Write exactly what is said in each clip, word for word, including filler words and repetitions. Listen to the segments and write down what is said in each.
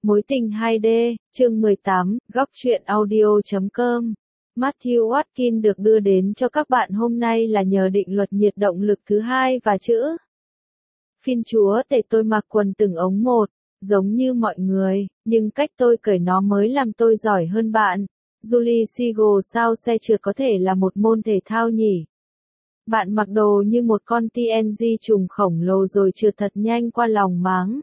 Mối tình hai D, chương mười tám, góc truyện audio chấm com. Matthew Watkins được đưa đến cho các bạn hôm nay là nhờ định luật nhiệt động lực thứ hai và chữ. Phiên chúa tể tôi mặc quần từng ống một, giống như mọi người, nhưng cách tôi cởi nó mới làm tôi giỏi hơn bạn. Julie Siegel sao xe trượt có thể là một môn thể thao nhỉ? Bạn mặc đồ như một con tê en giê trùng khổng lồ rồi trượt thật nhanh qua lòng máng.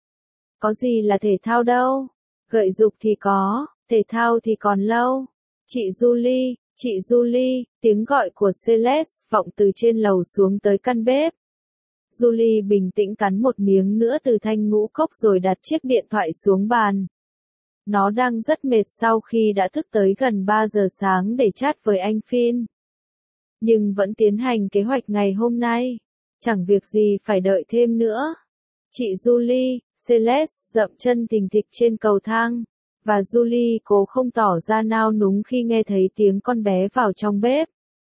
Có gì là thể thao đâu? Gợi dục thì có, thể thao thì còn lâu. Chị Julie, chị Julie, tiếng gọi của Celeste vọng từ trên lầu xuống tới căn bếp. Julie bình tĩnh cắn một miếng nữa từ thanh ngũ cốc rồi đặt chiếc điện thoại xuống bàn. Nó đang rất mệt sau khi đã thức tới gần ba giờ sáng để chat với anh Finn. Nhưng vẫn tiến hành kế hoạch ngày hôm nay. Chẳng việc gì phải đợi thêm nữa. Chị Julie, Celeste dậm chân thình thịch trên cầu thang. Và Julie cố không tỏ ra nao núng khi nghe thấy tiếng con bé vào trong bếp.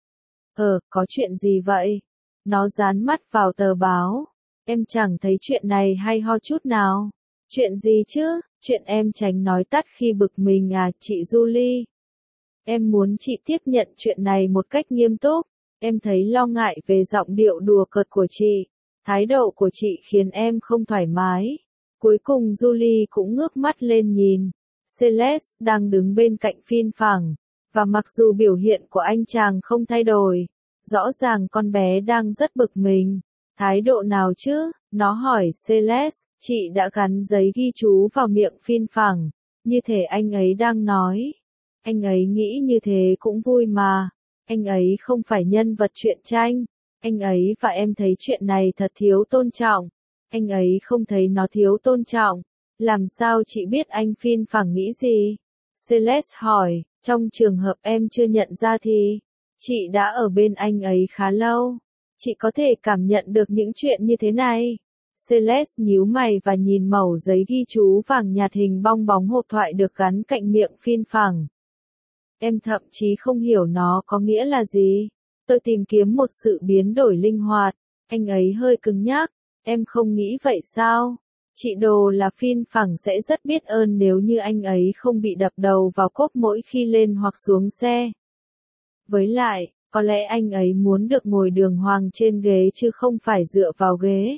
Ờ, có chuyện gì vậy? Nó dán mắt vào tờ báo. Em chẳng thấy chuyện này hay ho chút nào. Chuyện gì chứ? Chuyện em tránh nói tắt khi bực mình à, chị Julie. Em muốn chị tiếp nhận chuyện này một cách nghiêm túc. Em thấy lo ngại về giọng điệu đùa cợt của chị. Thái độ của chị khiến em không thoải mái. Cuối cùng Julie cũng ngước mắt lên nhìn. Celeste đang đứng bên cạnh Finn phẳng. Và mặc dù biểu hiện của anh chàng không thay đổi, rõ ràng con bé đang rất bực mình. Thái độ nào chứ? Nó hỏi Celeste. Chị đã gắn giấy ghi chú vào miệng Finn phẳng. Như thể anh ấy đang nói. Anh ấy nghĩ như thế cũng vui mà. Anh ấy không phải nhân vật truyện tranh. Anh ấy và em thấy chuyện này thật thiếu tôn trọng. Anh ấy không thấy nó thiếu tôn trọng. Làm sao chị biết anh Finn phẳng nghĩ gì? Celeste hỏi, trong trường hợp em chưa nhận ra thì, chị đã ở bên anh ấy khá lâu. Chị có thể cảm nhận được những chuyện như thế này. Celeste nhíu mày và nhìn mẩu giấy ghi chú vàng nhạt hình bong bóng hộp thoại được gắn cạnh miệng Finn phẳng. Em thậm chí không hiểu nó có nghĩa là gì. Tôi tìm kiếm một sự biến đổi linh hoạt. Anh ấy hơi cứng nhắc. Em không nghĩ vậy sao? Chị đồ là Finn phẳng sẽ rất biết ơn nếu như anh ấy không bị đập đầu vào cốp mỗi khi lên hoặc xuống xe. Với lại, có lẽ anh ấy muốn được ngồi đường hoàng trên ghế chứ không phải dựa vào ghế.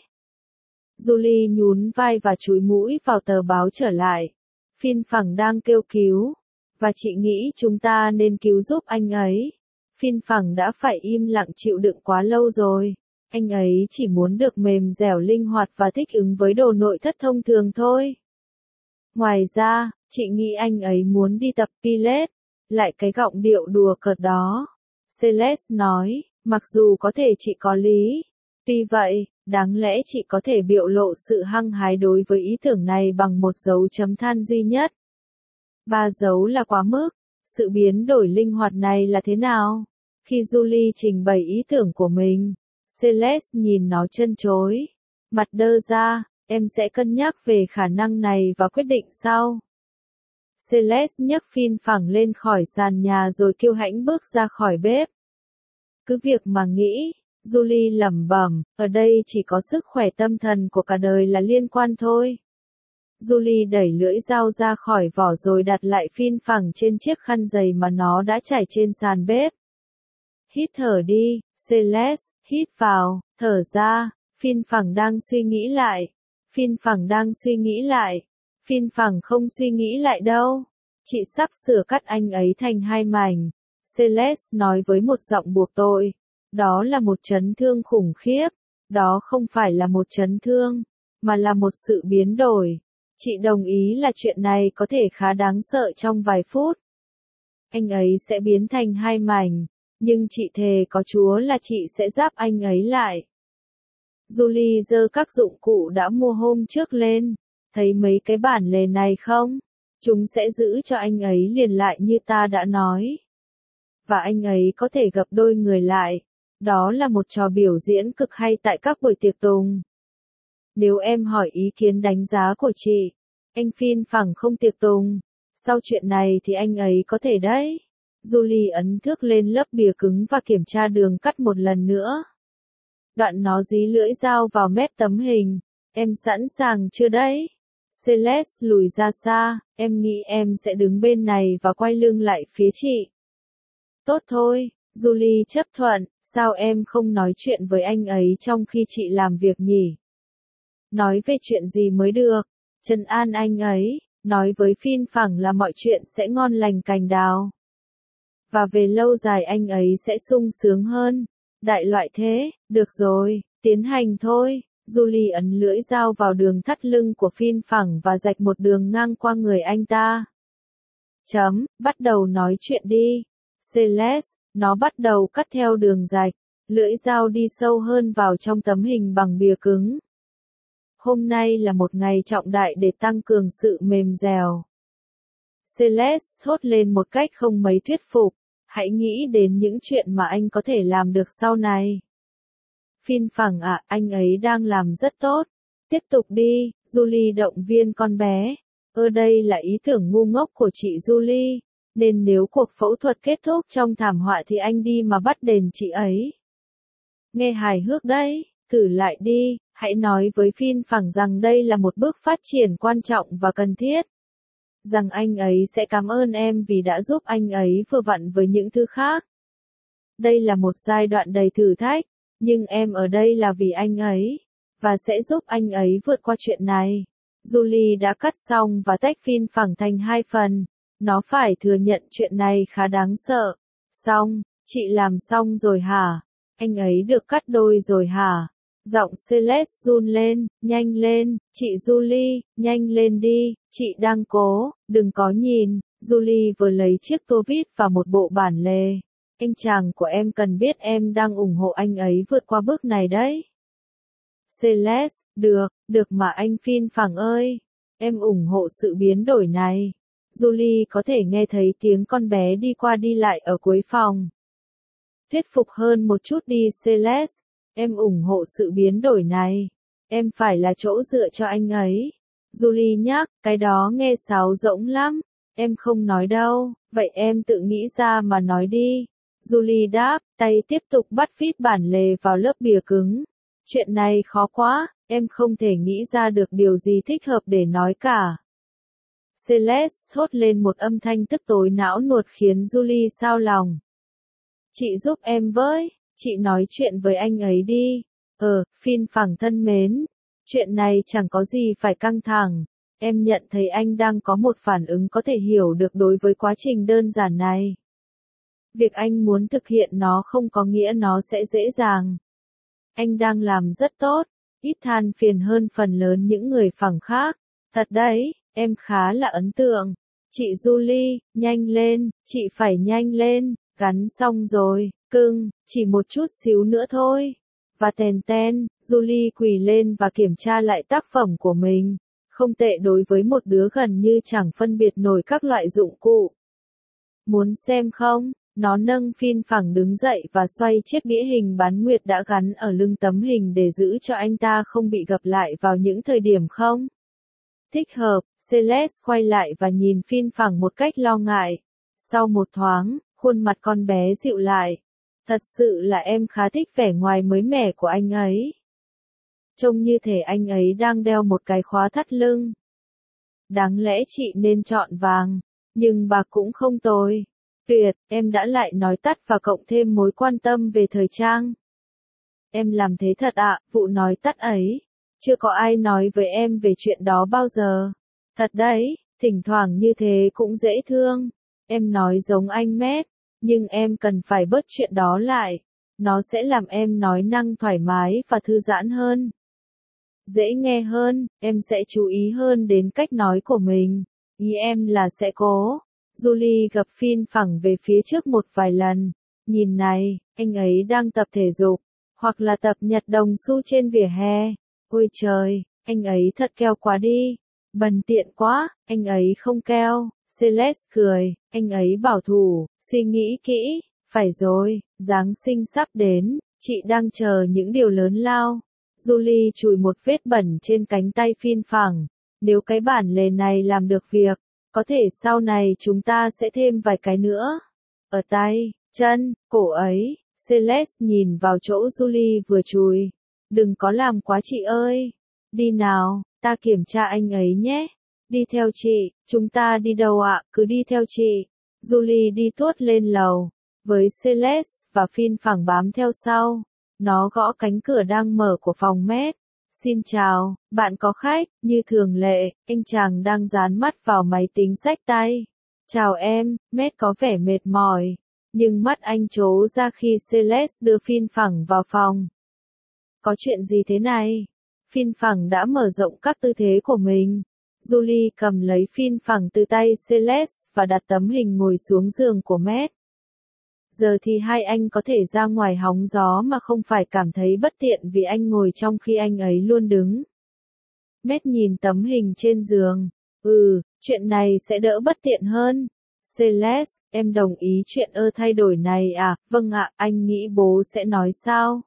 Julie nhún vai và chúi mũi vào tờ báo trở lại. Finn phẳng đang kêu cứu. Và chị nghĩ chúng ta nên cứu giúp anh ấy. Finn phẳng đã phải im lặng chịu đựng quá lâu rồi. Anh ấy chỉ muốn được mềm dẻo linh hoạt và thích ứng với đồ nội thất thông thường thôi. Ngoài ra, chị nghĩ anh ấy muốn đi tập Pilates. Lại cái giọng điệu đùa cợt đó. Celeste nói, mặc dù có thể chị có lý. Tuy vậy, đáng lẽ chị có thể biểu lộ sự hăng hái đối với ý tưởng này bằng một dấu chấm than duy nhất. Ba dấu là quá mức. Sự biến đổi linh hoạt này là thế nào? Khi Julie trình bày ý tưởng của mình, Celeste nhìn nó chân chối. Mặt đơ ra, em sẽ cân nhắc về khả năng này và quyết định sau. Celeste nhấc Finn phẳng lên khỏi sàn nhà rồi kiêu hãnh bước ra khỏi bếp. Cứ việc mà nghĩ, Julie lẩm bẩm, ở đây chỉ có sức khỏe tâm thần của cả đời là liên quan thôi. Julie đẩy lưỡi dao ra khỏi vỏ rồi đặt lại Finn phẳng trên chiếc khăn giày mà nó đã trải trên sàn bếp. Hít thở đi, Celeste, hít vào, thở ra. Finn phẳng đang suy nghĩ lại. Finn phẳng đang suy nghĩ lại. Finn phẳng không suy nghĩ lại đâu. Chị sắp sửa cắt anh ấy thành hai mảnh. Celeste nói với một giọng buộc tội. Đó là một chấn thương khủng khiếp. Đó không phải là một chấn thương, mà là một sự biến đổi. Chị đồng ý là chuyện này có thể khá đáng sợ trong vài phút. Anh ấy sẽ biến thành hai mảnh, nhưng chị thề có Chúa là chị sẽ giáp anh ấy lại. Julie giơ các dụng cụ đã mua hôm trước lên. Thấy mấy cái bản lề này không? Chúng sẽ giữ cho anh ấy liền lại như ta đã nói. Và anh ấy có thể gập đôi người lại. Đó là một trò biểu diễn cực hay tại các buổi tiệc tùng. Nếu em hỏi ý kiến đánh giá của chị, anh Finn phẳng không tiệc tùng. Sau chuyện này thì anh ấy có thể đấy. Julie ấn thước lên lớp bìa cứng và kiểm tra đường cắt một lần nữa. Đoạn nó dí lưỡi dao vào mép tấm hình. Em sẵn sàng chưa đấy? Celeste lùi ra xa, em nghĩ em sẽ đứng bên này và quay lưng lại phía chị. Tốt thôi, Julie chấp thuận, sao em không nói chuyện với anh ấy trong khi chị làm việc nhỉ? Nói về chuyện gì mới được, trấn an anh ấy, nói với Phin phẳng là mọi chuyện sẽ ngon lành cành đào. Và về lâu dài anh ấy sẽ sung sướng hơn. Đại loại thế, được rồi, tiến hành thôi. Julie ấn lưỡi dao vào đường thắt lưng của Phin phẳng và rạch một đường ngang qua người anh ta. Chấm, bắt đầu nói chuyện đi. Celeste, nó bắt đầu cắt theo đường rạch, lưỡi dao đi sâu hơn vào trong tấm hình bằng bìa cứng. Hôm nay là một ngày trọng đại để tăng cường sự mềm dẻo. Celeste thốt lên một cách không mấy thuyết phục, hãy nghĩ đến những chuyện mà anh có thể làm được sau này. Phin phẳng ạ, anh ấy đang làm rất tốt. Tiếp tục đi, Julie động viên con bé. Ơ đây là ý tưởng ngu ngốc của chị Julie, nên nếu cuộc phẫu thuật kết thúc trong thảm họa thì anh đi mà bắt đền chị ấy. Nghe hài hước đấy, thử lại đi, hãy nói với Phin phẳng rằng đây là một bước phát triển quan trọng và cần thiết. Rằng anh ấy sẽ cảm ơn em vì đã giúp anh ấy vừa vặn với những thứ khác. Đây là một giai đoạn đầy thử thách, nhưng em ở đây là vì anh ấy, và sẽ giúp anh ấy vượt qua chuyện này. Julie đã cắt xong và tách Phin phẳng thành hai phần. Nó phải thừa nhận chuyện này khá đáng sợ. Xong, chị làm xong rồi hả? Anh ấy được cắt đôi rồi hả? Giọng Celeste run lên, nhanh lên, chị Julie, nhanh lên đi, chị đang cố, đừng có nhìn. Julie vừa lấy chiếc tô vít và một bộ bản lề. Anh chàng của em cần biết em đang ủng hộ anh ấy vượt qua bước này đấy. Celeste, được, được mà anh Phin phẳng ơi, em ủng hộ sự biến đổi này. Julie có thể nghe thấy tiếng con bé đi qua đi lại ở cuối phòng. Thuyết phục hơn một chút đi Celeste, em ủng hộ sự biến đổi này. Em phải là chỗ dựa cho anh ấy. Julie nhắc, cái đó nghe sáo rỗng lắm. Em không nói đâu, vậy em tự nghĩ ra mà nói đi. Julie đáp, tay tiếp tục bắt vít bản lề vào lớp bìa cứng. Chuyện này khó quá, em không thể nghĩ ra được điều gì thích hợp để nói cả. Celeste thốt lên một âm thanh tức tối não nuột khiến Julie xao lòng. Chị giúp em với, chị nói chuyện với anh ấy đi. Ờ, Phin phẳng thân mến, chuyện này chẳng có gì phải căng thẳng. Em nhận thấy anh đang có một phản ứng có thể hiểu được đối với quá trình đơn giản này. Việc anh muốn thực hiện nó không có nghĩa nó sẽ dễ dàng. Anh đang làm rất tốt, ít than phiền hơn phần lớn những người phẳng khác. Thật đấy, em khá là ấn tượng. Chị Julie, nhanh lên, chị phải nhanh lên, gắn xong rồi, cưng, chỉ một chút xíu nữa thôi. Và tèn ten, Julie quỳ lên và kiểm tra lại tác phẩm của mình. Không tệ đối với một đứa gần như chẳng phân biệt nổi các loại dụng cụ. Muốn xem không? Nó nâng Phin phẳng đứng dậy và xoay chiếc đĩa hình bán nguyệt đã gắn ở lưng tấm hình để giữ cho anh ta không bị gập lại vào những thời điểm không. Thích hợp, Celeste quay lại và nhìn Phin phẳng một cách lo ngại. Sau một thoáng, khuôn mặt con bé dịu lại. Thật sự là em khá thích vẻ ngoài mới mẻ của anh ấy. Trông như thể anh ấy đang đeo một cái khóa thắt lưng. Đáng lẽ chị nên chọn vàng, nhưng bà cũng không tồi. Tuyệt, em đã lại nói tắt và cộng thêm mối quan tâm về thời trang. Em làm thế thật ạ, vụ nói tắt ấy. Chưa có ai nói với em về chuyện đó bao giờ. Thật đấy, thỉnh thoảng như thế cũng dễ thương. Em nói giống anh Matt, nhưng em cần phải bớt chuyện đó lại. Nó sẽ làm em nói năng thoải mái và thư giãn hơn. Dễ nghe hơn, em sẽ chú ý hơn đến cách nói của mình. Ý em là sẽ cố. Julie gập Phin phẳng về phía trước một vài lần. Nhìn này, anh ấy đang tập thể dục, hoặc là tập nhặt đồng xu trên vỉa hè. Ôi trời, anh ấy thật keo quá đi. Bần tiện quá, anh ấy không keo. Celeste cười, anh ấy bảo thủ, suy nghĩ kỹ. Phải rồi, Giáng sinh sắp đến, chị đang chờ những điều lớn lao. Julie chùi một vết bẩn trên cánh tay Phin phẳng. Nếu cái bản lề này làm được việc, có thể sau này chúng ta sẽ thêm vài cái nữa. Ở tay, chân, cổ ấy, Celeste nhìn vào chỗ Julie vừa chùi. Đừng có làm quá chị ơi. Đi nào, ta kiểm tra anh ấy nhé. Đi theo chị, chúng ta đi đâu ạ, cứ đi theo chị. Julie đi tuốt lên lầu, với Celeste và Phin phẳng bám theo sau. Nó gõ cánh cửa đang mở của phòng Matt. Xin chào, bạn có khách, như thường lệ, anh chàng đang dán mắt vào máy tính xách tay. Chào em, Matt có vẻ mệt mỏi, nhưng mắt anh trố ra khi Celeste đưa Phin phẳng vào phòng. Có chuyện gì thế này? Phin phẳng đã mở rộng các tư thế của mình. Julie cầm lấy Phin phẳng từ tay Celeste và đặt tấm hình ngồi xuống giường của Matt. Giờ thì hai anh có thể ra ngoài hóng gió mà không phải cảm thấy bất tiện vì anh ngồi trong khi anh ấy luôn đứng. Matt nhìn tấm hình trên giường. Ừ, chuyện này sẽ đỡ bất tiện hơn. Celeste, em đồng ý chuyện ơ thay đổi này à? Vâng ạ, anh nghĩ bố sẽ nói sao?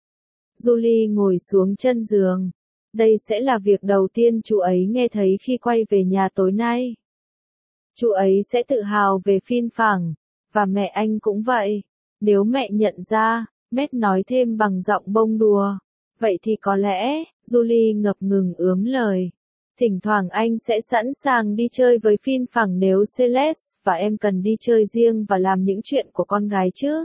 Julie ngồi xuống chân giường. Đây sẽ là việc đầu tiên chú ấy nghe thấy khi quay về nhà tối nay. Chú ấy sẽ tự hào về Phin phẳng. Và mẹ anh cũng vậy. Nếu mẹ nhận ra, Matt nói thêm bằng giọng bông đùa. Vậy thì có lẽ, Julie ngập ngừng ướm lời. Thỉnh thoảng anh sẽ sẵn sàng đi chơi với Phin phẳng nếu Celeste và em cần đi chơi riêng và làm những chuyện của con gái chứ.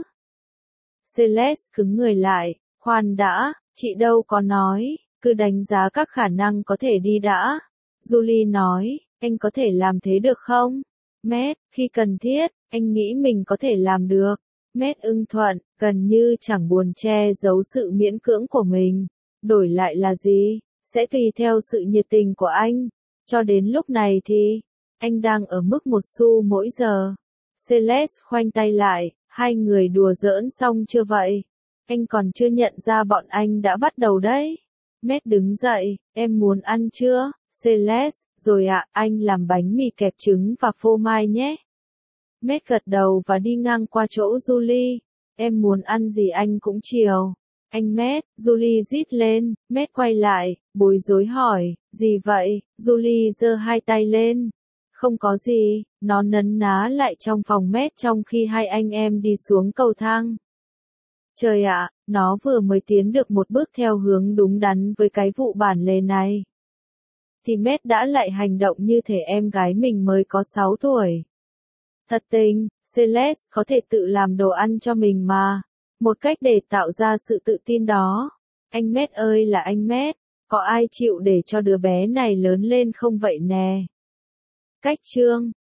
Celeste cứng người lại. Khoan đã, chị đâu có nói, cứ đánh giá các khả năng có thể đi đã. Julie nói, anh có thể làm thế được không? Matt, khi cần thiết, anh nghĩ mình có thể làm được. Matt ưng thuận, gần như chẳng buồn che giấu sự miễn cưỡng của mình. Đổi lại là gì? Sẽ tùy theo sự nhiệt tình của anh. Cho đến lúc này thì, anh đang ở mức một xu mỗi giờ. Celeste khoanh tay lại, hai người đùa giỡn xong chưa vậy? Anh còn chưa nhận ra bọn anh đã bắt đầu đấy. Matt đứng dậy, em muốn ăn chưa? Celeste, rồi ạ, anh làm bánh mì kẹp trứng và phô mai nhé. Matt gật đầu và đi ngang qua chỗ Julie. Em muốn ăn gì anh cũng chiều. Anh Matt, Julie rít lên. Matt quay lại, bối rối hỏi, gì vậy? Julie giơ hai tay lên. Không có gì, nó nấn ná lại trong phòng Matt trong khi hai anh em đi xuống cầu thang. Trời ạ, nó vừa mới tiến được một bước theo hướng đúng đắn với cái vụ bản lề này. Thì Matt đã lại hành động như thể em gái mình mới có sáu tuổi. Thật tình, Celeste có thể tự làm đồ ăn cho mình mà. Một cách để tạo ra sự tự tin đó. Anh Matt ơi là anh Matt, có ai chịu để cho đứa bé này lớn lên không vậy nè? Cách chương